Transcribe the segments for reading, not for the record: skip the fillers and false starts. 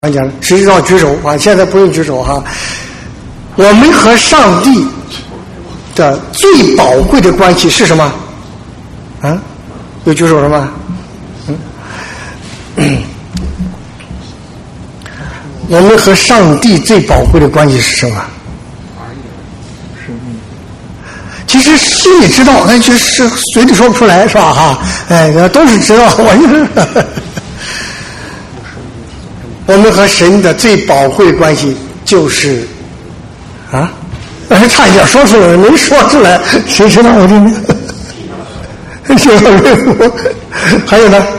讲了，实际上举手啊，现在不用举手哈。我们和上帝的最宝贵的关系是什么？啊，有举手了吗？我们和上帝最宝贵的关系是什么？其实心里知道，但就是嘴里说不出来，是吧？哈，都是知道，我们和神的最宝贵的关系就是啊，差一点说出来，没说出来，谁知道我这还有呢？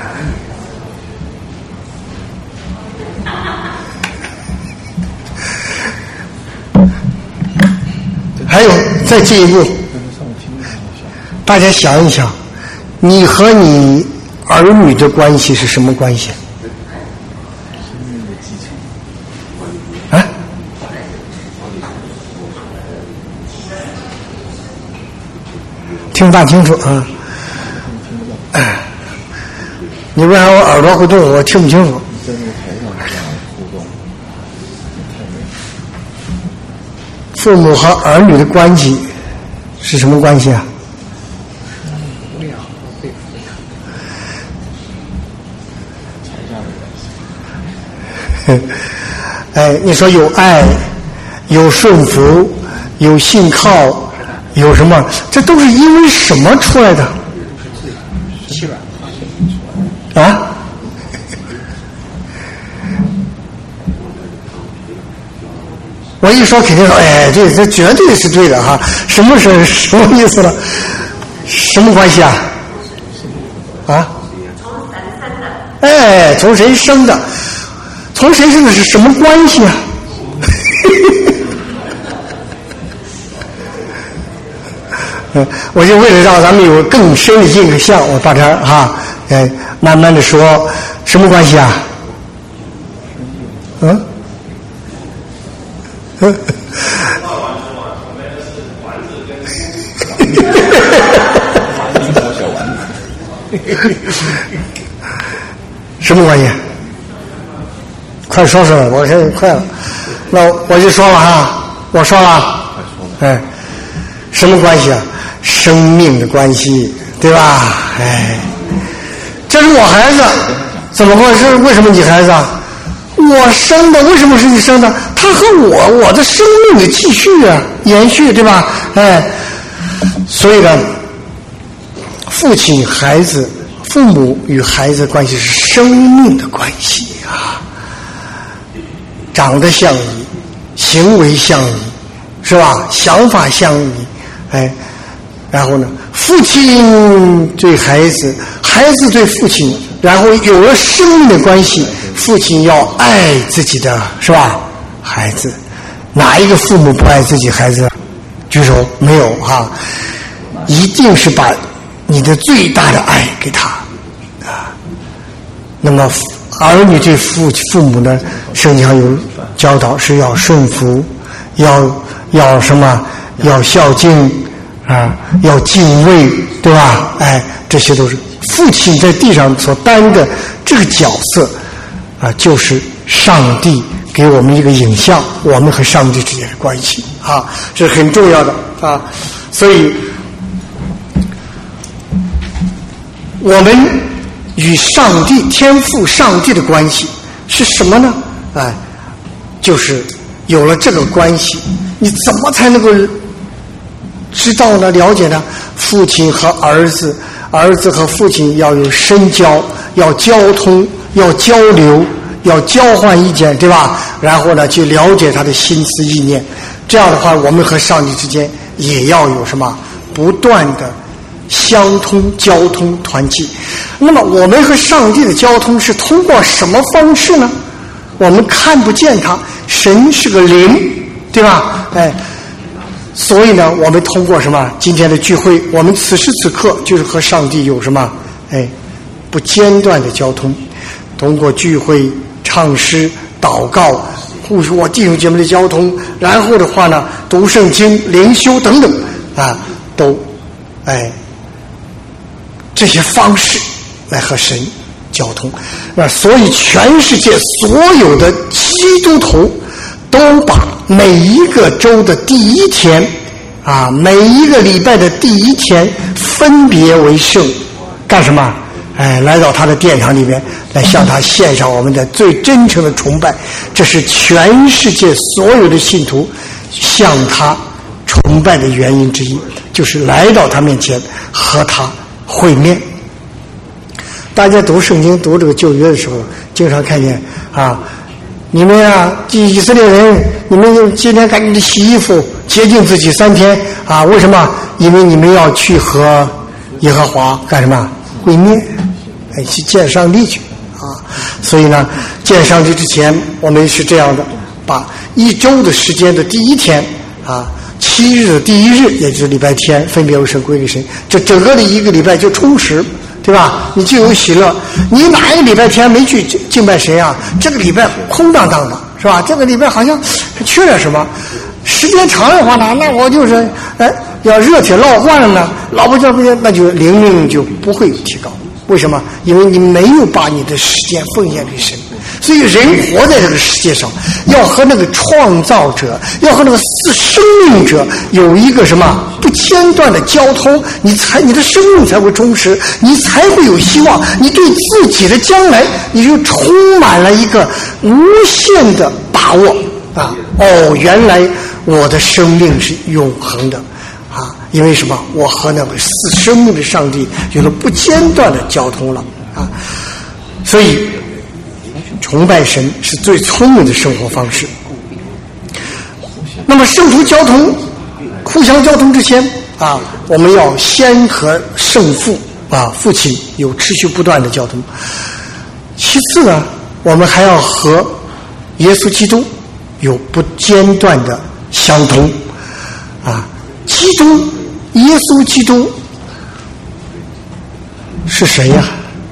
还有再进一步，大家想一想，你和你儿女的关系是什么关系？啊？听不大清楚啊！你为啥我耳朵会动？我听不清楚。父母和儿女的关系是什么关系啊？你说有爱，有顺服，有信靠，有什么？这都是因为什么出来的？啊？我一说肯定说，这绝对是对的哈。什么意思呢？什么关系啊？啊？从谁生的？从谁生的是什么关系啊？我就为了让咱们有更深的印象，我把这哈，慢慢的说，什么关系啊？什么关系？快说说，我现在快了。那我就说了哈，我说了，什么关系啊？生命的关系，对吧？这是我孩子，怎么回事？为什么你孩子啊？我生的，为什么是你生的？他和我的生命的继续啊，延续，对吧？所以呢，父母与孩子的关系是生命的关系啊，长得像你，行为像你，是吧？想法像你，然后呢，父亲对孩子，孩子对父亲，然后有了生命的关系，父亲要爱自己的，是吧？孩子，哪一个父母不爱自己孩子？举手，没有哈？一定是把你的最大的爱给他啊。那么儿女对父母呢，圣经上有教导是要顺服，要什么？要孝敬啊，要敬畏，对吧？这些都是父亲在地上所担的这个角色啊，就是上帝给我们一个影像，我们和上帝之间的关系啊，这是很重要的啊。所以我们与上帝天父上帝的关系是什么呢？就是有了这个关系，你怎么才能够知道呢？了解呢？父亲和儿子，儿子和父亲要有深交，要交通，要交流，要交换意见，对吧？然后呢，去了解他的心思意念。这样的话，我们和上帝之间也要有什么？不断的相通、交通、团契。那么，我们和上帝的交通是通过什么方式呢？我们看不见他，神是个灵，对吧？所以呢，我们通过什么？今天的聚会，我们此时此刻就是和上帝有什么？不间断的交通，通过聚会、唱诗、祷告、互说弟兄姐妹的交通，然后的话呢，读圣经、灵修等等都这些方式来和神交通。所以全世界所有的基督徒都把每一个周的第一天每一个礼拜的第一天分别为圣，干什么？来到他的殿堂里面，来向他献上我们的最真诚的崇拜。这是全世界所有的信徒向他崇拜的原因之一，就是来到他面前和他会面。大家读圣经读这个旧约的时候，经常看见你们以色列人，你们今天赶紧的洗衣服洁净自己3天为什么？因为你们要去和耶和华干什么？会面，去见上帝去所以呢，见上帝之前，我们是这样的，把一周的时间的第一天7日的第一日，也就是礼拜天，分别为圣归给神，这整个的一个礼拜就充实，对吧？你就有喜乐。你哪一个礼拜天没去敬拜神这个礼拜空荡荡的，是吧？这个礼拜好像缺点什么。时间长的话呢，那我就是要热铁烙惯了呢，老不叫不叫，那就灵命就不会有提高。为什么？因为你没有把你的时间奉献给神。所以人活在这个世界上，要和那个创造者，要和那个生命者有一个什么不间断的交通，你的生命才会充实，你才会有希望，你对自己的将来你就充满了一个无限的把握原来我的生命是永恒的因为什么？我和那个生命的上帝有了不间断的交通了所以崇拜神是最聪明的生活方式。那么圣徒交通互相交通之前我们要先和圣父父亲有持续不断的交通。其次呢，我们还要和耶稣基督有不间断的相通耶稣基督是谁呀？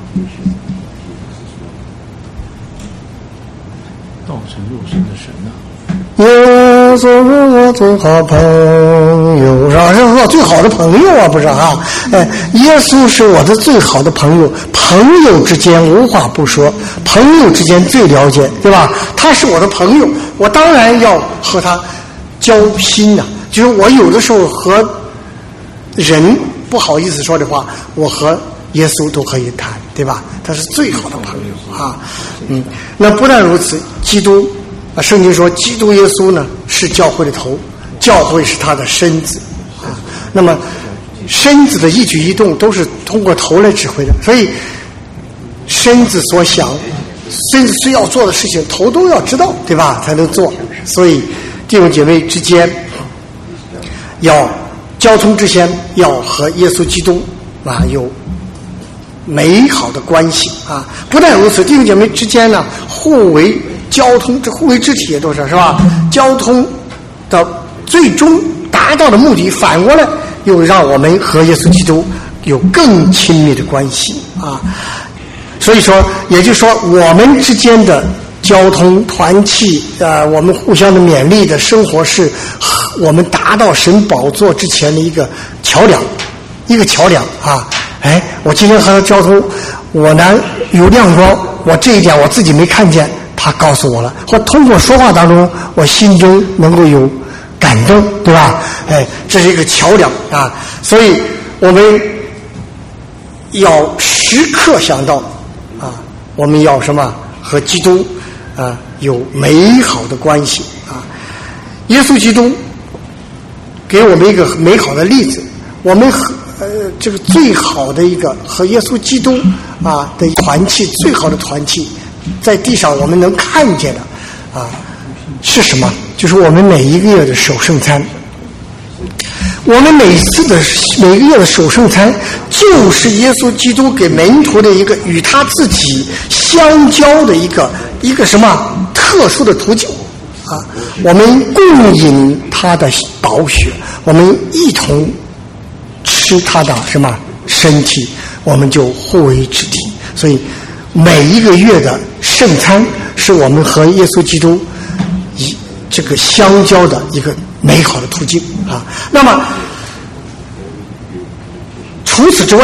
道成肉身的神耶稣是我最好朋友，是吧？是我最好的朋友不是耶稣是我的最好的朋友，朋友之间无话不说，朋友之间最了解，对吧？他是我的朋友，我当然要和他交心就是我有的时候和人不好意思说的话，我和耶稣都可以谈，对吧？他是最好的朋友那不但如此，基督圣经说基督耶稣呢是教会的头，教会是他的身子那么身子的一举一动都是通过头来指挥的，所以身子所想，身子需要做的事情，头都要知道，对吧？才能做。所以弟兄姐妹之间要交通之前，要和耶稣基督有美好的关系不但如此，弟兄姐妹之间呢互为交通，这互为肢体也都是吧？交通的最终达到的目的，反过来又让我们和耶稣基督有更亲密的关系所以说，也就是说，我们之间的交通团契我们互相的勉励的生活，是我们达到神宝座之前的一个桥梁，我今天和他交通，我呢有亮光，我这一点我自己没看见，他告诉我了，或通过说话当中，我心中能够有感动，对吧？这是一个桥梁所以我们要时刻想到我们要什么？和基督有美好的关系耶稣基督给我们一个美好的例子，我们这个最好的一个和耶稣基督的团契，最好的团契，在地上我们能看见的是什么？就是我们每一个月的守圣餐。我们每个月的守圣餐，就是耶稣基督给门徒的一个与他自己相交的一个什么特殊的途径我们共饮他的宝血，我们一同吃他的什么身体，我们就互为肢体。所以每一个月的圣餐是我们和耶稣基督这个相交的一个美好的途径那么除此之外，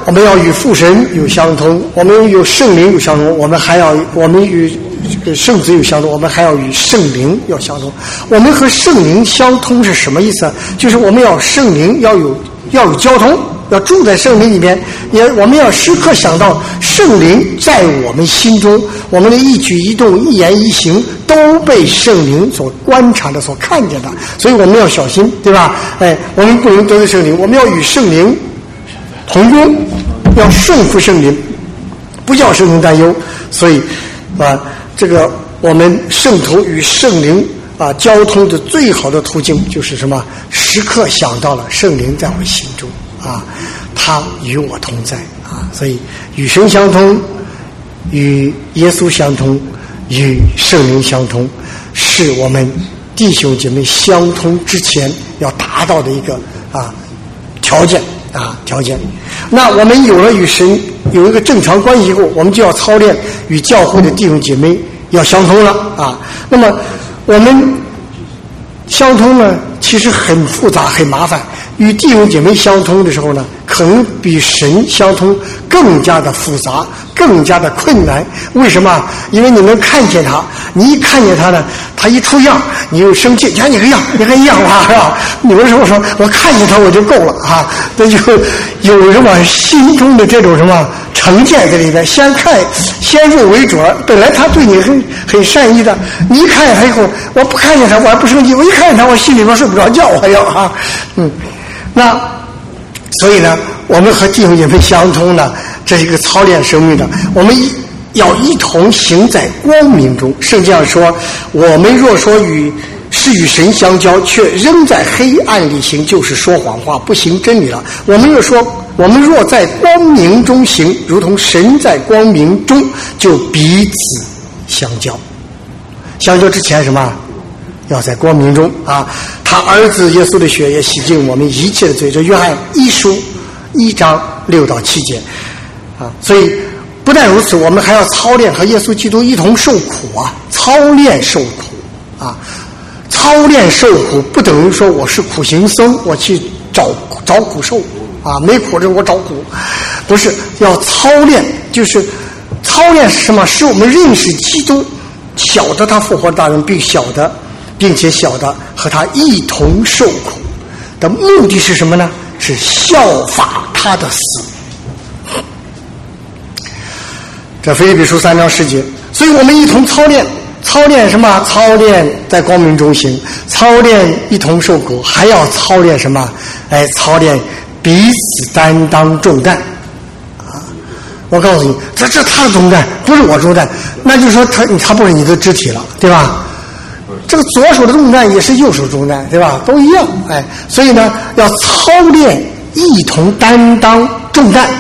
我们要与父神有相通，我们与圣灵有相通，我们与这个圣子有相通，我们还要与圣灵要相通。我们和圣灵相通是什么意思？就是我们要圣灵要有交通，要住在圣灵里面，我们要时刻想到圣灵在我们心中，我们的一举一动、一言一行都被圣灵所观察的、所看见的，所以我们要小心，对吧？我们不能得罪圣灵，我们要与圣灵同工，要顺服圣灵，不叫圣灵担忧。所以这个我们圣徒与圣灵交通的最好的途径就是什么？时刻想到了圣灵在我心中他与我同在所以与神相通，与耶稣相通，与圣灵相通，是我们弟兄姐妹相通之前要达到的一个条件。那我们有了与神有一个正常关系后，我们就要操练与教会的弟兄姐妹要相通了那么我们相通呢，其实很复杂很麻烦。与弟兄姐妹相通的时候呢，可能比神相通更加的复杂，更加的困难。为什么？因为你能看见他，你一看见他呢，他一出样，你又生气，你看你个样，你看样是吧？有的时候说我看见他我就够了那就有什么心中的这种什么成见在里边，先入为主。本来他对你很善意的，你一看见他以后，我不看见他我还不生气，我一看见他我心里边睡不着觉，我要那所以呢，我们和弟兄姐妹相通呢，这是一个操练生命的。我们要一同行在光明中。圣经上说，我们若说与神相交，却仍在黑暗里行，就是说谎话，不行真理了。我们若在光明中行，如同神在光明中，就彼此相交。相交之前什么？要在光明中他儿子耶稣的血也洗净我们一切的罪。这约翰一书1章6到7节所以不但如此，我们还要操练和耶稣基督一同受苦操练受苦操练受苦不等于说我是苦行僧，我去找苦受没苦着我找苦，不是。要操练，就是操练是什么？使我们认识基督，晓得他复活的大人，并且晓得和他一同受苦的目的是什么呢？是效法他的死。这腓立比书3章10节。所以我们一同操练什么？操练在光明中行，操练一同受苦，还要操练什么？操练彼此担当重担我告诉你，这他的重担，不是我重担，那就是说他不是你的肢体了，对吧？这个左手的重担也是右手重担，对吧？都一样所以呢，要操练一同担当重担，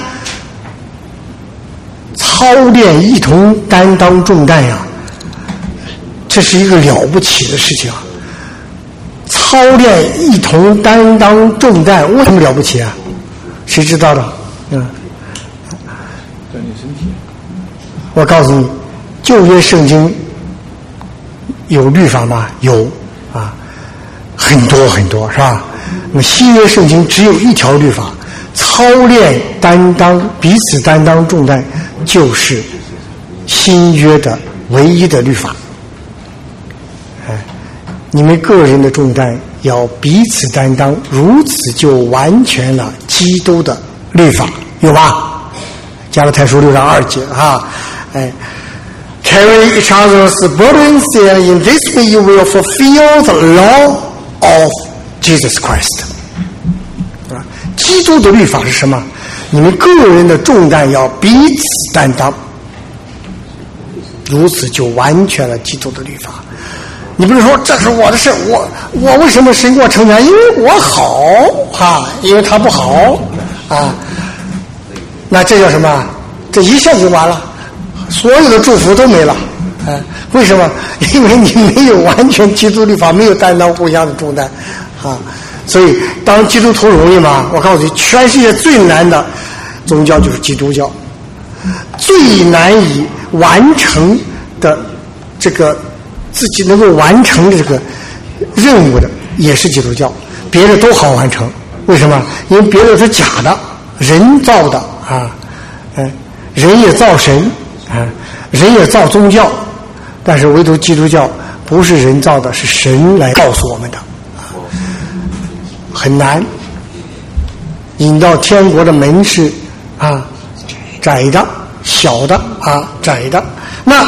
操练一同担当重担这是一个了不起的事情操练一同担当重担，为什么了不起谁知道的？ 锻炼身体。 我告诉你，旧约圣经有律法吗？有很多很多，是吧？那么新约圣经只有一条律法，操练彼此担当重担，就是新约的唯一的律法。你们个人的重担要彼此担当，如此就完全了基督的律法，有吧？加拉太书6章2节Carry each other's burdens, and in this way you will fulfill the law of Jesus Christ. 基督的律法是什么？你们个人的重担要彼此担当，如此就完全了基督的律法。你不是说这是我的事，我为什么神给我成全？因为我好因为他不好那这叫什么？这一下就完了。所有的祝福都没了为什么？因为你没有完全基督律法，没有担当互相的重担所以当基督徒容易吗？我告诉你，全世界最难的宗教就是基督教，最难以完成的这个自己能够完成的这个任务的也是基督教，别的都好完成。为什么？因为别的是假的，人造的啊，人也造神啊，人也造宗教，但是唯独基督教不是人造的，是神来告诉我们的，很难。引到天国的门是啊窄的、小的啊窄的。那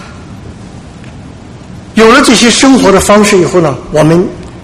有了这些生活的方式以后呢，我们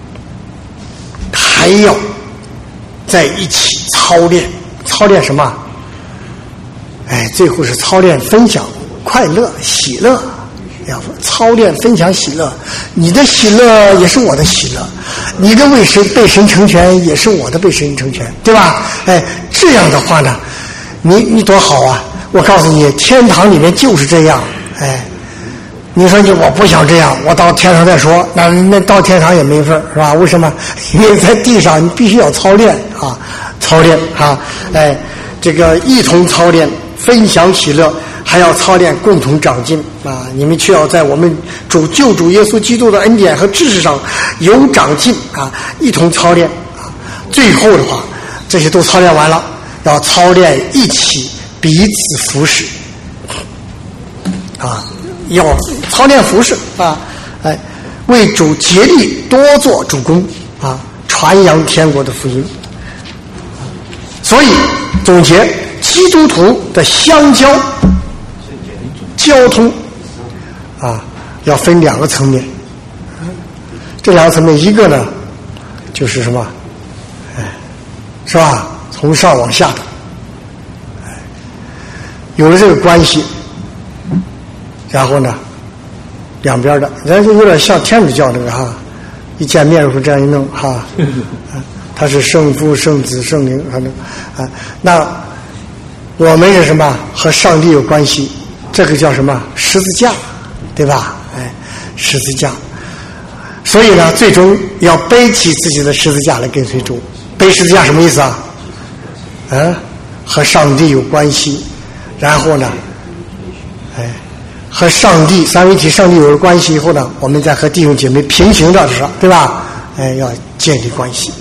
还要在一起操练。操练什么？最后是操练分享快乐、喜乐。要操练分享喜乐，你的喜乐也是我的喜乐，你的被神成全也是我的被神成全，对吧？这样的话呢，你多好啊！我告诉你，天堂里面就是这样。你说我不想这样，我到天上再说，那到天堂也没份，是吧？为什么？因为在地上你必须要操练啊，操练啊，这个一同操练，分享喜乐。还要操练共同长进啊！你们却要在我们救主耶稣基督的恩典和知识上有长进啊！一同操练啊！最后的话，这些都操练完了，要操练一起彼此服侍啊！要操练服侍啊！为主竭力多做主工啊！传扬天国的福音。所以总结，基督徒的相交。交通啊，要分两个层面。这两个层面，一个呢，就是什么？是吧？从上往下的。有了这个关系，然后呢，两边的，人就有点像天主教那个哈，一见面会这样一弄哈，他是圣父、圣子、圣灵，反正啊，那我们是什么？和上帝有关系。这个叫什么？十字架，对吧？十字架。所以呢，最终要背起自己的十字架来跟随主。背十字架什么意思啊？和上帝有关系，然后呢，和上帝三位一体上帝有了关系以后呢，我们再和弟兄姐妹平行的是，对吧？要建立关系。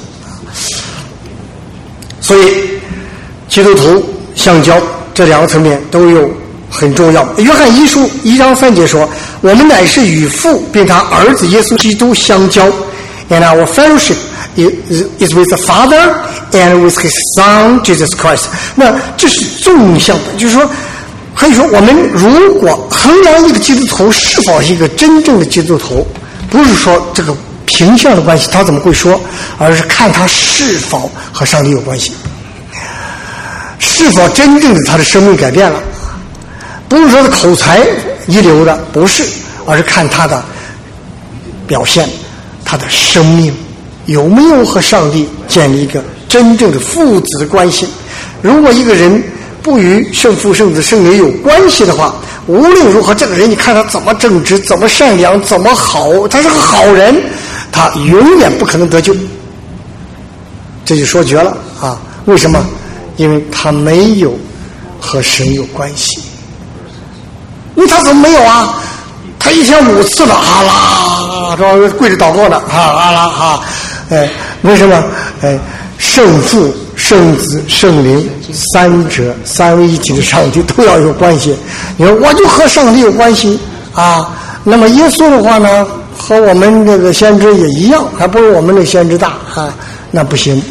所以，基督徒相交这两个层面都有。很重要。约翰一书1章3节说：“我们乃是与父并他儿子耶稣基督相交 ，and our fellowship is with the Father and with His Son Jesus Christ。”那这是纵向的，就是说，可以说我们如果衡量一个基督徒是否是一个真正的基督徒，不是说这个平向的关系他怎么会说，而是看他是否和上帝有关系，是否真正的他的生命改变了。不是说的口才一流的，不是，而是看他的表现，他的生命有没有和上帝建立一个真正的父子的关系。如果一个人不与圣父、圣子、圣灵有关系的话，无论如何，这个人你看他怎么正直、怎么善良、怎么好，他是个好人，他永远不可能得救。这就说绝了啊！为什么？因为他没有和神有关系。因为他怎么没有啊？他一天5次了，啊啦，这跪着祷告呢，啊啦哈，为什么？圣父、圣子、圣灵三者三位一体的上帝都要有关系。你说我就和上帝有关系啊？那么耶稣的话呢，和我们这个先知也一样，还不如我们的先知大啊？那不行，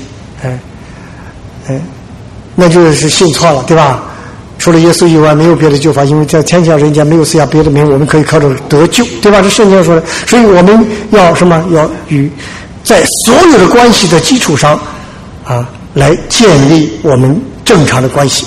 那就是信错了，对吧？除了耶稣以外没有别的救法，因为在天下人间没有赐下别的名，我们可以靠着得救，对吧？这圣经上说的。所以我们要什么？要与在所有的关系的基础上啊，来建立我们正常的关系。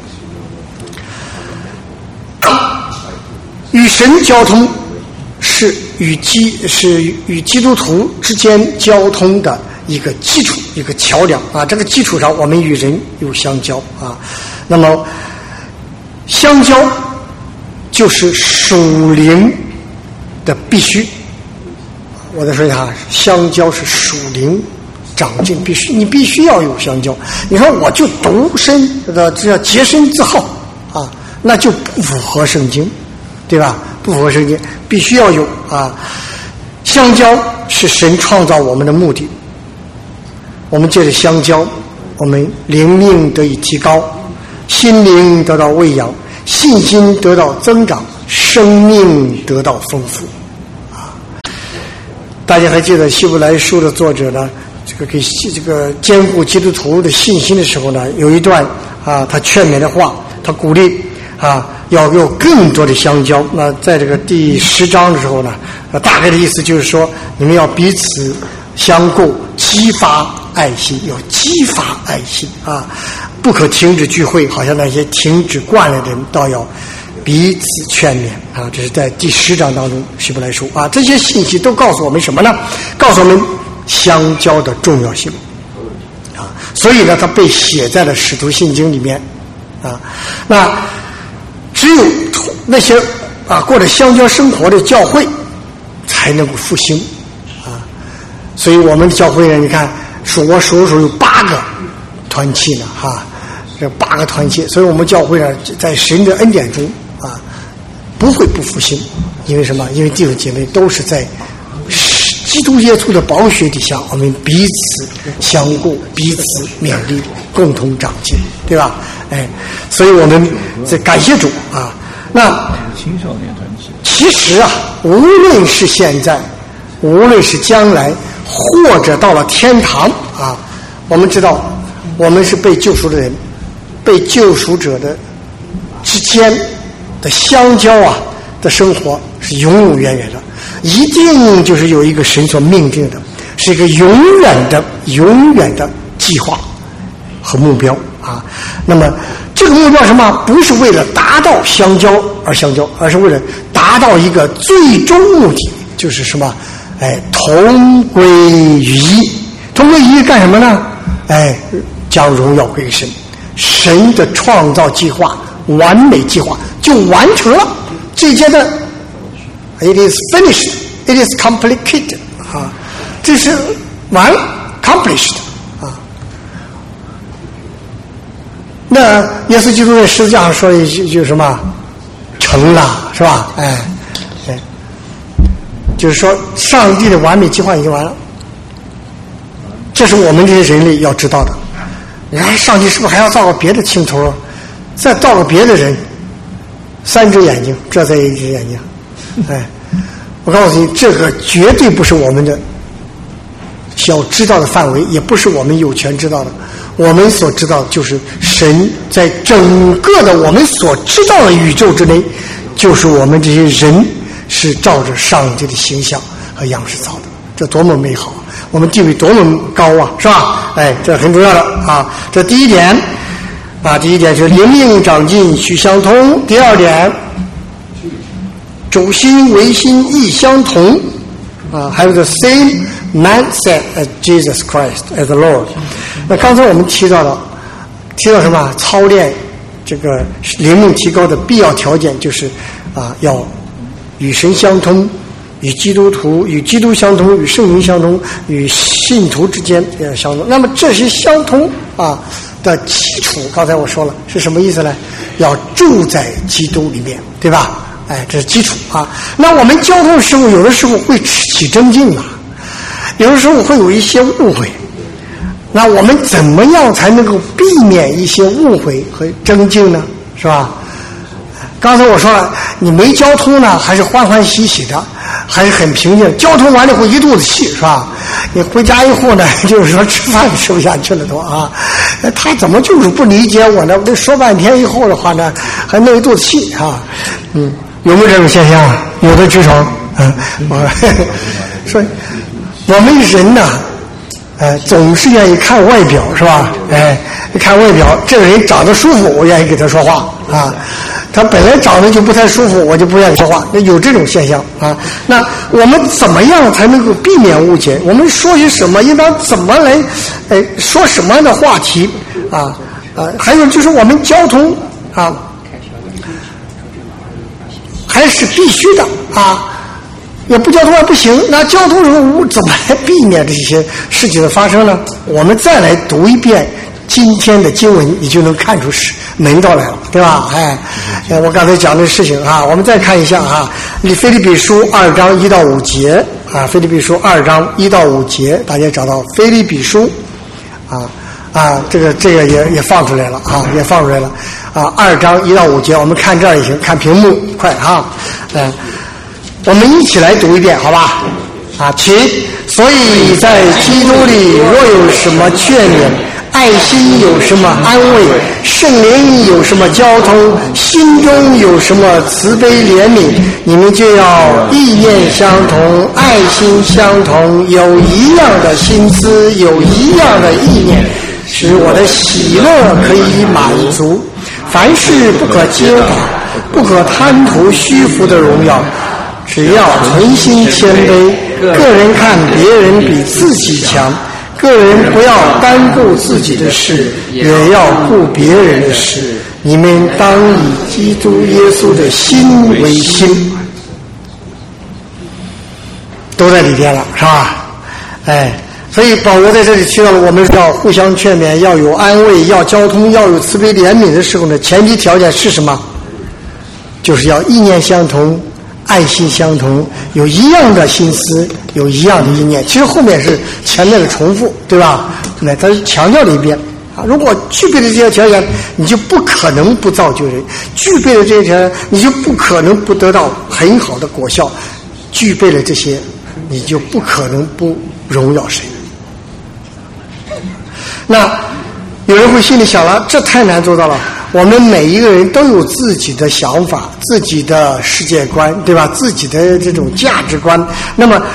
与神交通是与基督徒之间交通的一个基础，一个桥梁啊。这个基础上，我们与人有相交啊。那么相交就是属灵的必须。我再说一下，相交是属灵长进必须，你必须要有相交。你说我就独身这叫洁身自好啊，那就不符合圣经，对吧？不符合圣经，必须要有啊。相交是神创造我们的目的，我们借着相交，我们灵命得以提高， 心灵得到喂养，信心得到增长，生命得到丰富。大家还记得希伯来书的作者呢，给这个兼顾基督徒的信心的时候呢，有一段他劝勉的话，他鼓励要有更多的相交。那在这个第10章的时候呢，大概的意思就是说，你们要彼此相顾，激发爱心，要激发爱心不可停止聚会，好像那些停止惯了的人，倒要彼此劝勉这是在第10章当中希伯来书这些信息都告诉我们什么呢？告诉我们相交的重要性所以呢，它被写在了使徒信经里面那只有那些过着相交生活的教会才能够复兴所以我们的教会呢，你看我数有8个团契呢这8个团契，所以我们教会呢，在神的恩典中不会不复兴。因为什么？因为弟兄姐妹都是在基督耶稣的宝血底下，我们彼此相顾，彼此勉励，共同长进，对吧？所以我们在感谢主那青少年团体其实无论是现在，无论是将来，或者到了天堂我们知道我们是被救赎的人，被救赎者的之间的相交的生活是永永远远的，一定就是有一个神所命定的，是一个永远的计划和目标那么这个目标什么？不是为了达到相交而相交，而是为了达到一个最终目的，就是什么？同归于一。同归于一干什么呢？将荣耀归神。神的创造计划，完美计划就完成了。这一阶段 ，it is finished, it is completed 这是完了 ，accomplished 那耶稣基督在十字架上说一句什么？成了，是吧？就是说，上帝的完美计划已经完了。这是我们这些人类要知道的。你看，上帝是不是还要造个别的青头？再造个别的人？3只眼睛，这才1只眼睛。我告诉你，这个绝对不是我们的要知道的范围，也不是我们有权知道的。我们所知道的就是神在整个的我们所知道的宇宙之内，就是我们这些人是照着上帝的形象和样式造的，这多么美好，我们地位多么高是吧？这很重要的这第一点第一点是灵命长进须相通。第二点，主心唯心意相同have the same mindset as Jesus Christ as the Lord。那刚才我们提到什么？操练这个灵命提高的必要条件就是要与神相通，与基督相通，与圣灵相通，与信徒之间相通。那么这些相通的基础，刚才我说了是什么意思呢？要住在基督里面，对吧？这是基础那我们交通的时候，有的时候会起争竞有的时候会有一些误会。那我们怎么样才能够避免一些误会和争竞呢？是吧？刚才我说了，你没交通呢，还是欢欢喜喜的，还是很平静。交通完了会一肚子气，是吧？你回家以后呢，就是说吃饭吃不下去了都他怎么就是不理解我呢？我跟说半天以后的话呢，还弄一肚子气有没有这种现象？有的举手说我们人呢总是愿意看外表，是吧？看外表，这个人长得舒服，我愿意跟他说话他本来长得就不太舒服，我就不愿意说话。那有这种现象那我们怎么样才能够避免误解？我们说些什么？应当怎么来说什么样的话题还有就是我们交通还是必须的也不交通也不行。那交通时候怎么来避免这些事情的发生呢？我们再来读一遍今天的经文，你就能看出门道来了，对吧？我刚才讲的事情我们再看一下腓立比书2章1到5节腓立比书2章1到5节，大家找到腓立比书这个也放出来了也放出来了2章1到5节，我们看这儿也行，看屏幕快我们一起来读一遍，好吧？请。所以在基督里，若有什么劝勉，爱心有什么安慰，圣灵有什么交通，心中有什么慈悲怜悯，你们就要意念相同，爱心相同，有一样的心思，有一样的意念，使我的喜乐可以满足。凡事不可结党，不可贪图虚浮的荣耀，只要存心谦卑，个人看别人比自己强，个人不要单顾自己的事，也要顾别人的事。你们当以基督耶稣的心为心，都在里边了，是吧？所以保罗在这里提到了，我们要互相劝勉，要有安慰，要交通，要有慈悲怜悯的时候呢，前提条件是什么？就是要意念相同，爱心相同，有一样的心思，有一样的意念。其实后面是前面的重复，对吧？他强调了一遍如果具备了这些条件，你就不可能不造就人；具备了这些条件，你就不可能不得到很好的果效；具备了这些，你就不可能不荣耀神。那有人会心里想了，这太难做到了。我们每一个人都有自己的想法，自己的世界观，对吧？自己的这种价值观。那么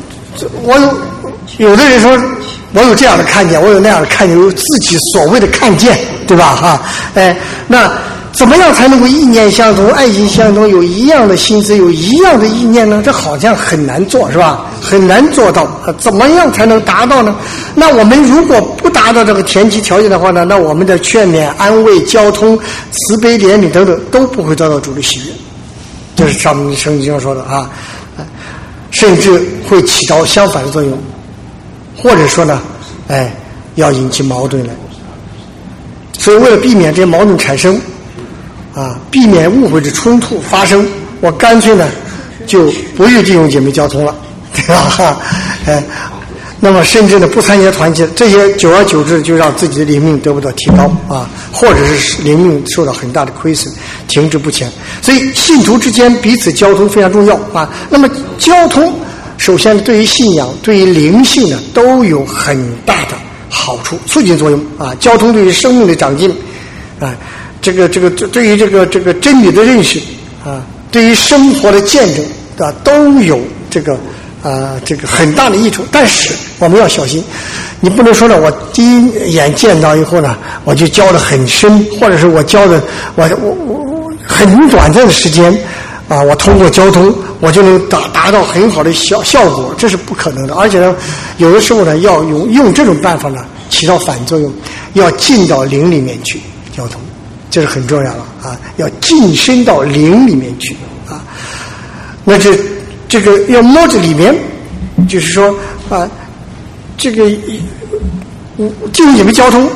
有的人说我有这样的看见，我有那样的看见，有自己所谓的看见，对吧？那怎么样才能够意念相同，爱心相同，有一样的心思，有一样的意念呢？这好像很难做，是吧？很难做到。怎么样才能达到呢？那我们如果不达到这个前提条件的话呢，那我们的劝勉、安慰、交通、慈悲、怜悯等等都不会得到主的喜悦。这是上面圣经上说的甚至会起到相反的作用，或者说呢，要引起矛盾来。所以为了避免这些矛盾产生避免误会的冲突发生，我干脆呢就不与弟兄姐妹交通了，对吧？那么甚至呢不参加团契，这些久而久之就让自己的灵命得不到提高或者是灵命受到很大的亏损，停滞不前。所以信徒之间彼此交通非常重要那么交通首先对于信仰、对于灵性呢都有很大的好处，促进作用交通对于生命的长进这个对于这个真理的认识对于生活的见证都有这个很大的益处。但是我们要小心，你不能说呢我第一眼见到以后呢我就教得很深，或者是我教的我很短暂的时间我通过交通我就能达到很好的效果，这是不可能的。而且呢有的时候呢要用这种办法呢起到反作用，要进到灵里面去交通，这是很重要的要晋升到灵里面去那这个要摸着里面，就是说这个进入你们交通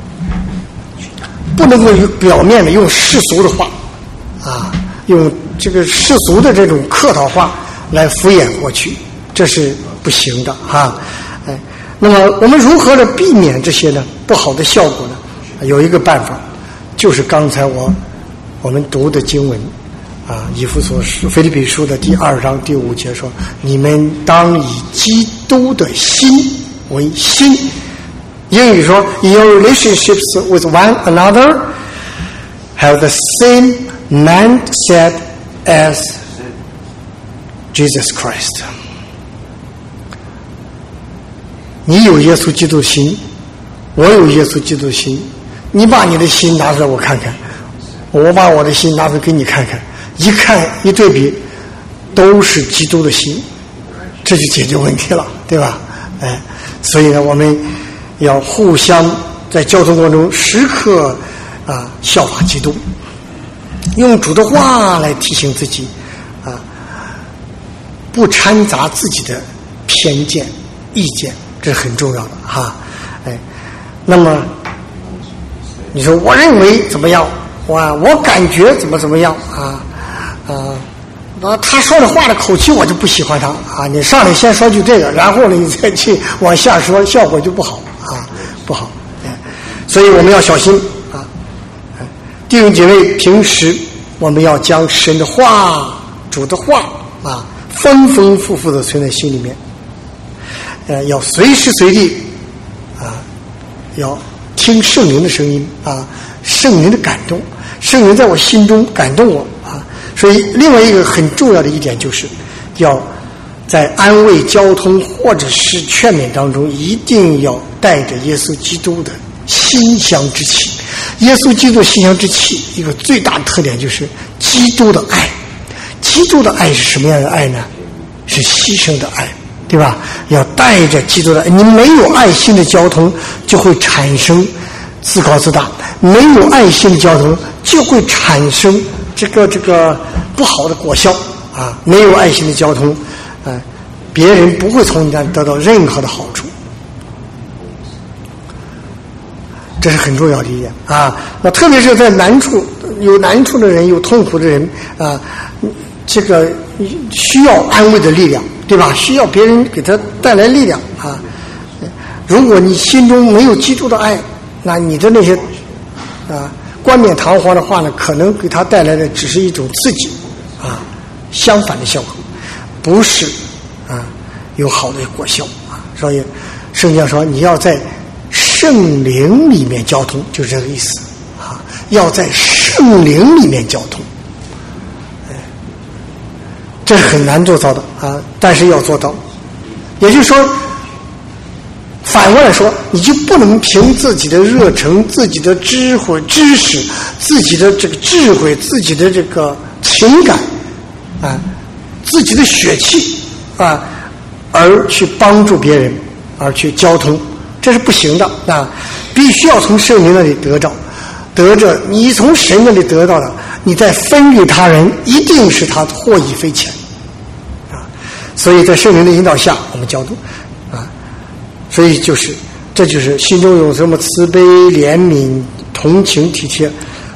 不能够表面的用世俗的话用这个世俗的这种客套话来敷衍过去，这是不行的那么我们如何的避免这些呢不好的效果呢？有一个办法，就是刚才我们读的经文以弗所书腓立比书的第2章第5节说，你们当以基督的心为心。英语说 Your relationships with one another have the same mindset as Jesus Christ。 你有耶稣基督的心，我有耶稣基督的心，你把你的心拿出来我看看，我把我的心拿出来给你看看，一看一对比都是基督的心，这就解决问题了，对吧？所以呢我们要互相在交通过程中时刻效法基督，用主的话来提醒自己不掺杂自己的偏见意见，这是很重要的那么你说我认为怎么样，我感觉怎么样他说的话的口气我就不喜欢他你上来先说句这个，然后呢你再去往下说，效果就不好不好所以我们要小心啊！弟兄姐妹，平时我们要将神的话、主的话啊，丰丰富富的存在心里面。要随时随地啊，要听圣灵的声音啊，圣灵的感动，圣灵在我心中感动我啊。所以，另外一个很重要的一点就是，要在安慰、交通或者是劝勉当中，一定要带着耶稣基督的馨香之气。耶稣基督的馨香之气，一个最大的特点就是基督的爱。基督的爱是什么样的爱呢？是牺牲的爱，对吧？要带着基督的爱。你没有爱心的交通，就会产生自高自大；没有爱心的交通，就会产生这个不好的果效啊！没有爱心的交通，别人不会从你那得到任何的好处。这是很重要的一点啊！那特别是在有难处的人、有痛苦的人啊，这个需要安慰的力量，对吧？需要别人给他带来力量啊！如果你心中没有基督的爱，那你的那些冠冕堂皇的话呢，可能给他带来的只是一种刺激啊，相反的效果，不是有好的果效啊！所以圣经上说，你要在圣灵里面交通，就是这个意思啊！要在圣灵里面交通，这是很难做到的啊！但是要做到，也就是说，反过来说，你就不能凭自己的热诚、自己的知识、自己的这个智慧、自己的这个情感啊、自己的血气啊，而去帮助别人，而去交通。这是不行的啊！必须要从圣灵那里得着你从神那里得到的，你再分给他人，一定是他获益匪浅啊！所以在圣灵的引导下，我们交通啊，所以这就是心中有什么慈悲、怜悯、同情、体贴，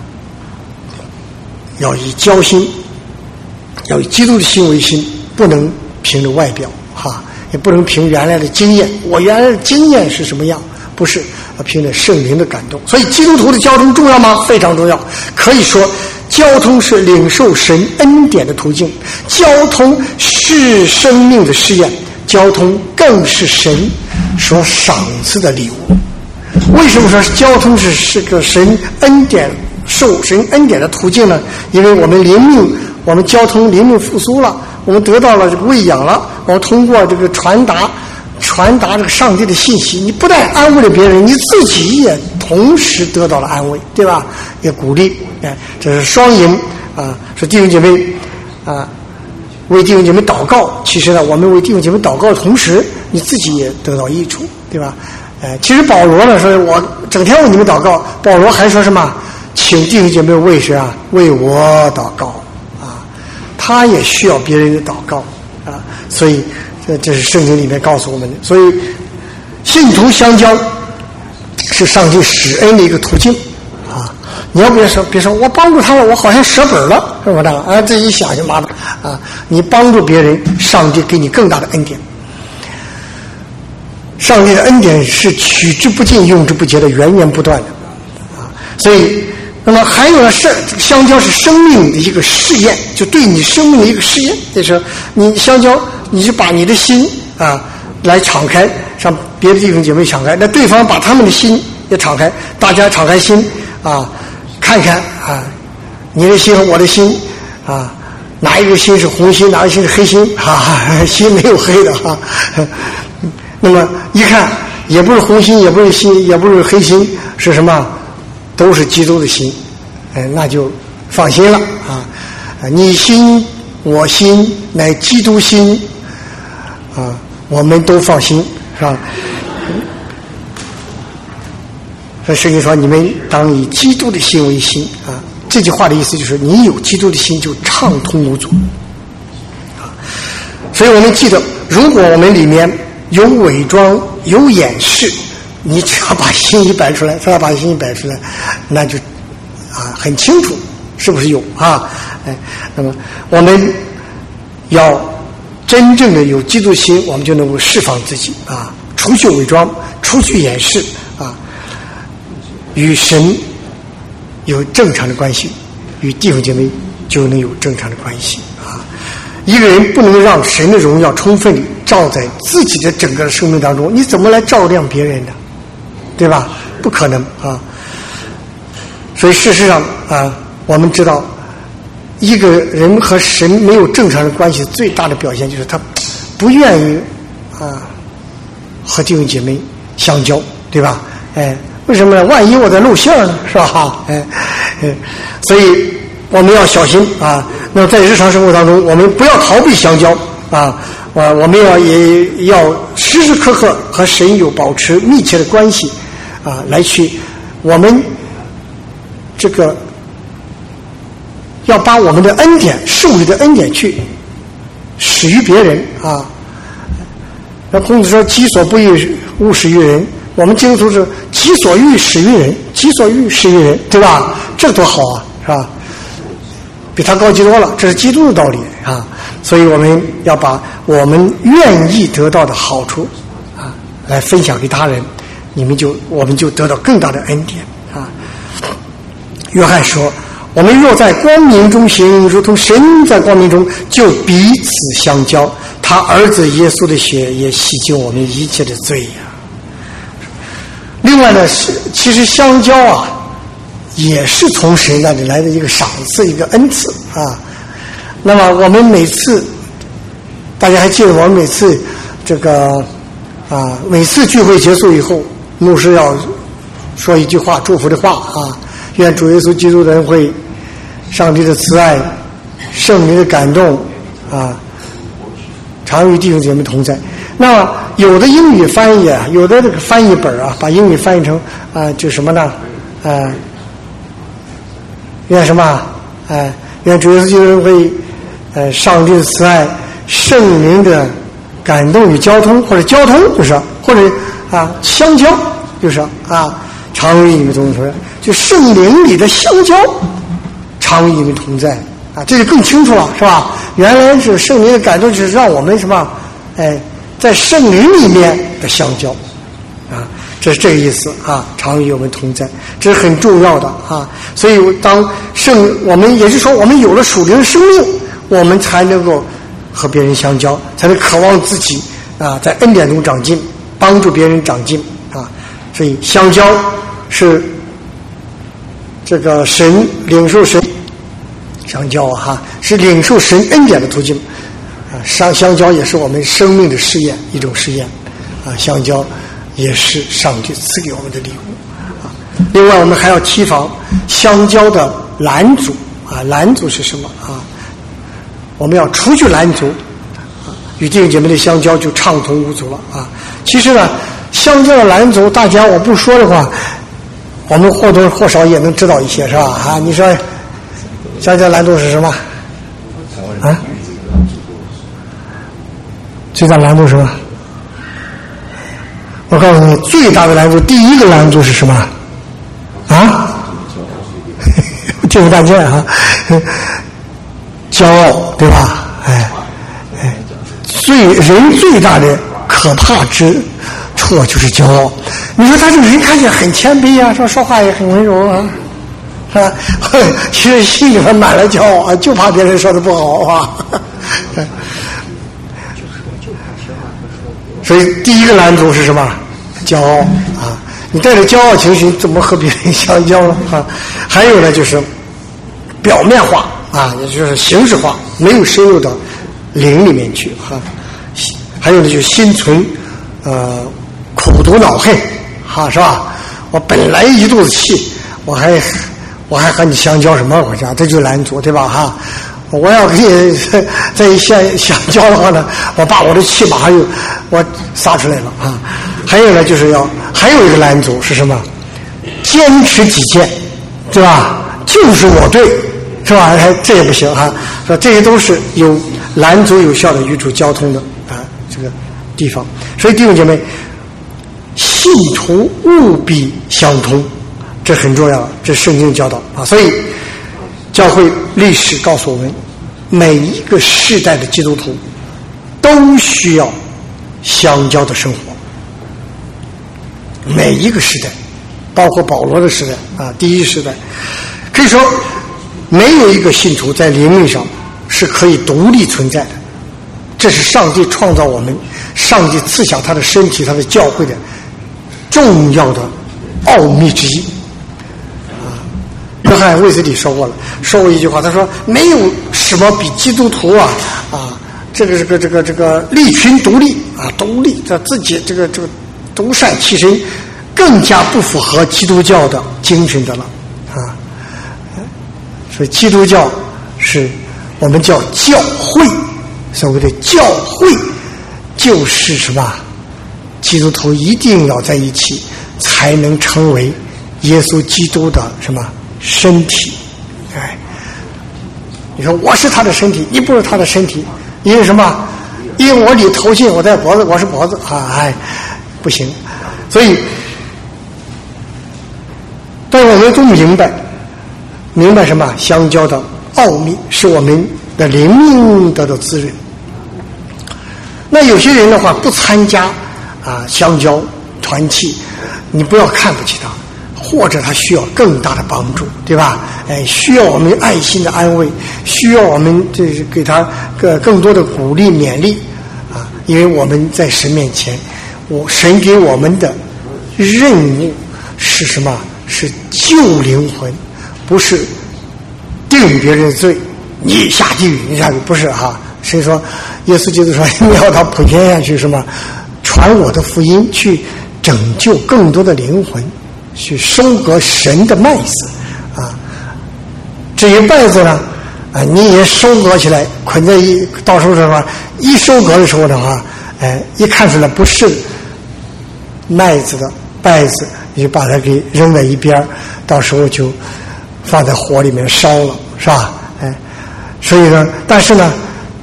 要以交心，要以基督的心为心，不能凭着外表哈。也不能凭原来的经验，我原来的经验是什么样？不是，要凭着圣灵的感动。所以基督徒的交通重要吗？非常重要。可以说，交通是领受神恩典的途径，交通是生命的试验，交通更是神所赏赐的礼物。为什么说交通是个神恩典、受神恩典的途径呢？因为我们交通灵命复苏了，我们得到了这个喂养了，我们通过这个传达这个上帝的信息，你不但安慰了别人，你自己也同时得到了安慰，对吧？也鼓励，这是双赢啊！说弟兄姐妹啊，为弟兄姐妹祷告，其实呢，我们为弟兄姐妹祷告的同时，你自己也得到益处，对吧？其实保罗呢说，我整天为你们祷告，保罗还说什么？请弟兄姐妹为谁啊？为我祷告。他也需要别人的祷告啊，所以这是圣经里面告诉我们的。所以信徒相交是上帝施恩的一个途径啊！你要别说我帮助他了，我好像舍本了，是不是啊？这一想就麻烦啊！你帮助别人，上帝给你更大的恩典。上帝的恩典是取之不尽、用之不竭的，源源不断的啊！所以。那么还有呢，相交是生命的一个试验，就对你生命的一个试验。就是你相交，你就把你的心来敞开，让别的弟兄姐妹敞开，那对方把他们的心也敞开，大家敞开心看看你的心和我的心哪一个心是红心，哪一个心是黑心心没有黑的那么一看，也不是红心，也不是心，也不是黑心，是什么？都是基督的心，那就放心了你心我心乃基督心我们都放心，是吧？所以圣经说，你们当以基督的心为心这句话的意思就是你有基督的心就畅通无阻所以我们记得，如果我们里面有伪装、有掩饰，你只要把心意摆出来，那就很清楚是不是有那么我们要真正的有基督心，我们就能够释放自己除去伪装，除去掩饰与神有正常的关系，与弟兄姐妹就能有正常的关系啊。一个人不能让神的荣耀充分地照在自己的整个生命当中，你怎么来照亮别人呢？对吧？不可能啊。所以事实上啊，我们知道一个人和神没有正常的关系，最大的表现就是他不愿意和弟兄姐妹相交，对吧？为什么呢？万一我在露馅呢，是吧？所以我们要小心啊。那么在日常生活当中，我们不要逃避相交啊。我们也要时时刻刻和神有保持密切的关系啊，来去我们这个要把我们的恩典，圣灵的恩典去使于别人啊。那孔子说：“己所不欲，勿施于人。”我们基督徒是己所欲施于人，己所欲施于人，对吧？这多好啊，是吧？比他高级多了，这是基督的道理啊。所以我们要把我们愿意得到的好处啊，来分享给他人，我们就得到更大的恩典啊。约翰说：“我们若在光明中行，如同神在光明中，就彼此相交。他儿子耶稣的血也洗净我们一切的罪呀。”另外呢，其实相交啊，也是从神那里来的一个赏赐，一个恩赐啊。那么我们每次，大家还记得我们每次每次聚会结束以后，牧师要说一句话，祝福的话啊，愿主耶稣基督的恩惠、上帝的慈爱、圣灵的感动啊，常与弟兄姐妹同在。那么有的英语翻译啊，有的这个翻译本啊，把英语翻译成就什么呢？愿什么？愿主耶稣基督会上帝的慈爱、圣灵的感动与交通，或者交通就是，或者相交就是常与你们同在，就圣灵里的相交，常与你们同在啊，这就更清楚了，是吧？原来是圣灵的感动，就是让我们什么？在圣灵里面的相交啊，这是这个意思啊，常与我们同在，这是很重要的啊。所以我们也是说，我们有了属灵的生命，我们才能够和别人相交，才能渴望自己在恩典中长进，帮助别人长进啊。所以相交是这个领受神相交是领受神恩典的途径。相交也是我们生命的试验，一种试验相交也是上帝赐给我们的礼物另外我们还要提防相交的拦阻拦阻是什么我们要除去拦阻与弟兄姐妹的相交就畅通无阻了其实呢，相交的拦阻，大家我不说的话，我们或多或少也能知道一些，是吧？你说相交拦阻是什么？最大难度是什么？我告诉你，最大的难度，第一个难度是什么？听不大见骄傲，对吧？人最大的可怕之处就是骄傲。你说他这个人看起来很谦卑啊，说话也很温柔啊，是吧？其实心里面满了骄傲就怕别人说的不好所以第一个拦阻是什么？骄傲你带着骄傲情绪怎么和别人相交呢还有呢就是表面化也就是形式化，没有深入到灵里面去还有呢就是心存苦毒恼恨是吧？我本来一肚子气，我还和你相交什么？我讲这就是拦阻，对吧我要跟你在相交的话呢，我把我的气马上我撒出来了还有呢，就是还有一个拦阻是什么？坚持己见，对吧？就是我对，是吧？这也不行说这些都是有拦阻有效的与主交通的这个地方。所以弟兄姐妹，信徒务必相通，这很重要，这是圣经教导所以教会历史告诉我们，每一个世代的基督徒都需要相交的生活，每一个时代包括保罗的时代啊，第一时代，可以说没有一个信徒在灵命上是可以独立存在的。这是上帝创造我们，上帝赐下他的身体，他的教会的重要的奥秘之一。约翰卫斯理说过一句话，他说没有什么比基督徒这个利群独立独立他自己这个独善其身，更加不符合基督教的精神的了所以基督教是我们叫教会，所谓的教会就是什么？基督徒一定要在一起，才能成为耶稣基督的什么身体？你说我是他的身体，你不是他的身体，因为什么？因为我理头信，我在脖子，我是脖子不行。所以，但是我们都明白什么？相交的奥秘，使我们的灵命得到滋润。那有些人的话不参加相交团契，你不要看不起他，或者他需要更大的帮助，对吧？需要我们爱心的安慰，需要我们给他更多的鼓励勉励因为我们在神面前，神给我们的任务是什么？是救灵魂，不是定别人的罪，你下地狱，不是神说，耶稣基督说，你要到普天下去什么？传我的福音，去拯救更多的灵魂，去收割神的麦子至于麦子呢你也收割起来，捆在到时候的话，一收割的时候的话一看出来不是麦子的稗子，你就把它给扔在一边，到时候就放在火里面烧了，是吧？所以呢，但是呢，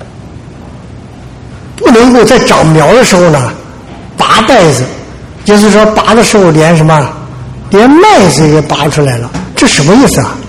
不能够在长苗的时候呢拔稗子，就是说拔的时候连什么，连麦子也拔出来了，这什么意思啊？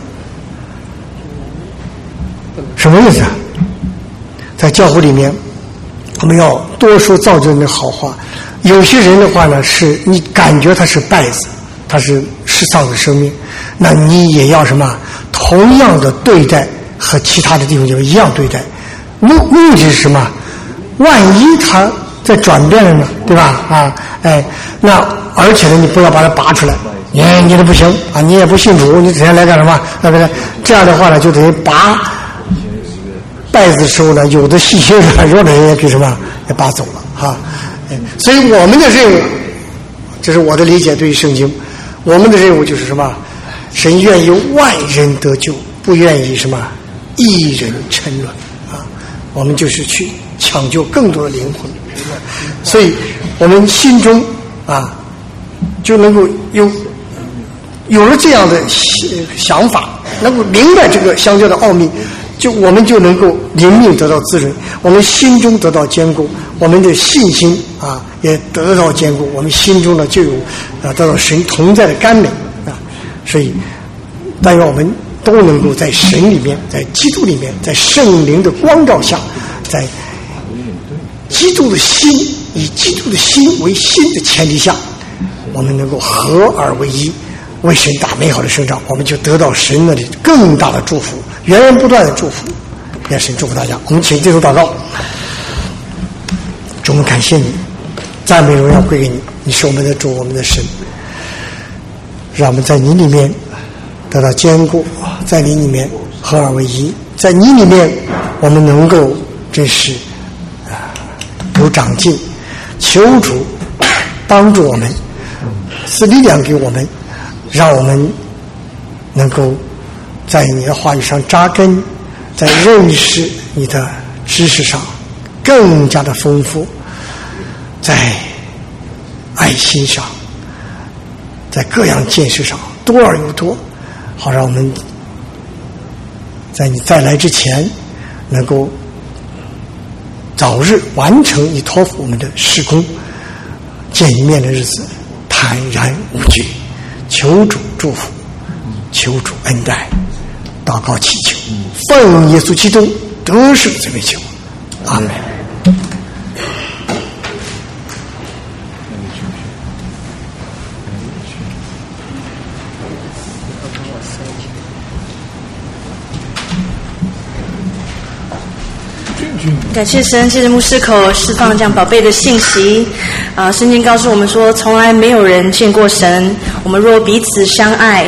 什么意思啊？在教会里面，我们要多说造就人的好话。有些人的话呢，是你感觉他是稗子，他是失丧的生命，那你也要什么同样的对待，和其他的地方就一样对待。目的是什么？万一他在转变了呢，对吧？那而且呢，你不要把它拔出来，你都不行你也不信主，你整天来干什么？这样的话呢，就等于拔稗子的时候呢，有的细心软弱的人也给什么也拔走了所以我们的任务，这是我的理解，对于圣经，我们的任务就是什么？神愿意万人得救，不愿意什么一人沉沦我们就是去抢救更多的灵魂，所以我们心中就能够有了这样的想法，能够明白这个相交的奥秘，我们就能够灵命得到滋润，我们心中得到坚固，我们的信心也得到坚固，我们心中呢就有得到神同在的甘美所以但愿我们都能够在神里面，在基督里面，在圣灵的光照下，在基督的心，以基督的心为心的前提下，我们能够合而为一，为神打美好的生长，我们就得到神那里更大的祝福，源源不断的祝福。愿神祝福大家。我们请低头祷告。主，我们感谢你，赞美荣耀归给你，你是我们的主，我们的神，让我们在你里面得到坚固，在你里面合而为一，在你里面我们能够真是有长进。求主帮助我们，赐力量给我们，让我们能够在你的话语上扎根，在认识你的知识上更加的丰富，在爱心上，在各样见识上多而又多，好让我们在你再来之前能够早日完成你托付我们的事工，见一面的日子坦然无惧。求主祝福，求主恩待，祷告祈求，奉耶稣基督得胜之名求，阿门。 感谢神，借着牧师口释放这样宝贝的信息。圣经告诉我们说，从来没有人见过神。我们若彼此相爱，